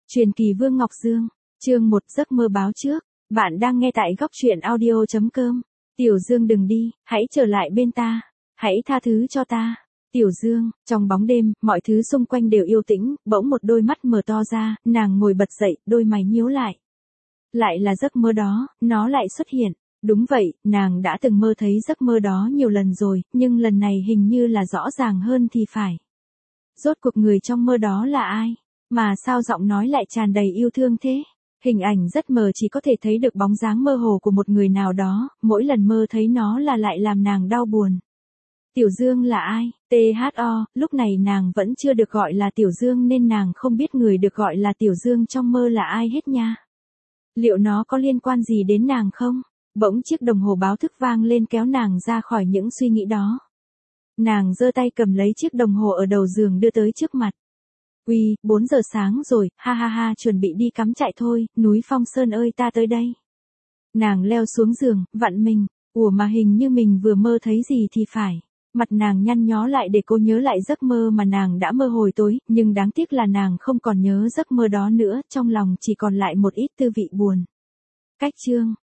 Truyền kỳ Vương Ngọc Dương, chương 1 giấc mơ báo trước, bạn đang nghe tại góc truyện audio.com. Tiểu Dương đừng đi, hãy trở lại bên ta, hãy tha thứ cho ta. Tiểu Dương, trong bóng đêm, mọi thứ xung quanh đều yên tĩnh, bỗng một đôi mắt mở to ra, nàng ngồi bật dậy, đôi mày nhíu lại. Lại là giấc mơ đó, nó lại xuất hiện. Đúng vậy, nàng đã từng mơ thấy giấc mơ đó nhiều lần rồi, nhưng lần này hình như là rõ ràng hơn thì phải. Rốt cuộc người trong mơ đó là ai? Mà sao giọng nói lại tràn đầy yêu thương thế? Hình ảnh rất mờ, chỉ có thể thấy được bóng dáng mơ hồ của một người nào đó, mỗi lần mơ thấy nó là lại làm nàng đau buồn. Tiểu Dương là ai? THO, lúc này nàng vẫn chưa được gọi là Tiểu Dương nên nàng không biết người được gọi là Tiểu Dương trong mơ là ai hết nha. Liệu nó có liên quan gì đến nàng không? Bỗng chiếc đồng hồ báo thức vang lên kéo nàng ra khỏi những suy nghĩ đó. Nàng giơ tay cầm lấy chiếc đồng hồ ở đầu giường đưa tới trước mặt. 4 giờ sáng rồi, ha ha ha, chuẩn bị đi cắm trại thôi, núi Phong Sơn ơi ta tới đây. Nàng leo xuống giường, vặn mình, mà hình như mình vừa mơ thấy gì thì phải. Mặt nàng nhăn nhó lại để cô nhớ lại giấc mơ mà nàng đã mơ hồi tối, nhưng đáng tiếc là nàng không còn nhớ giấc mơ đó nữa, trong lòng chỉ còn lại một ít tư vị buồn. Cách chương,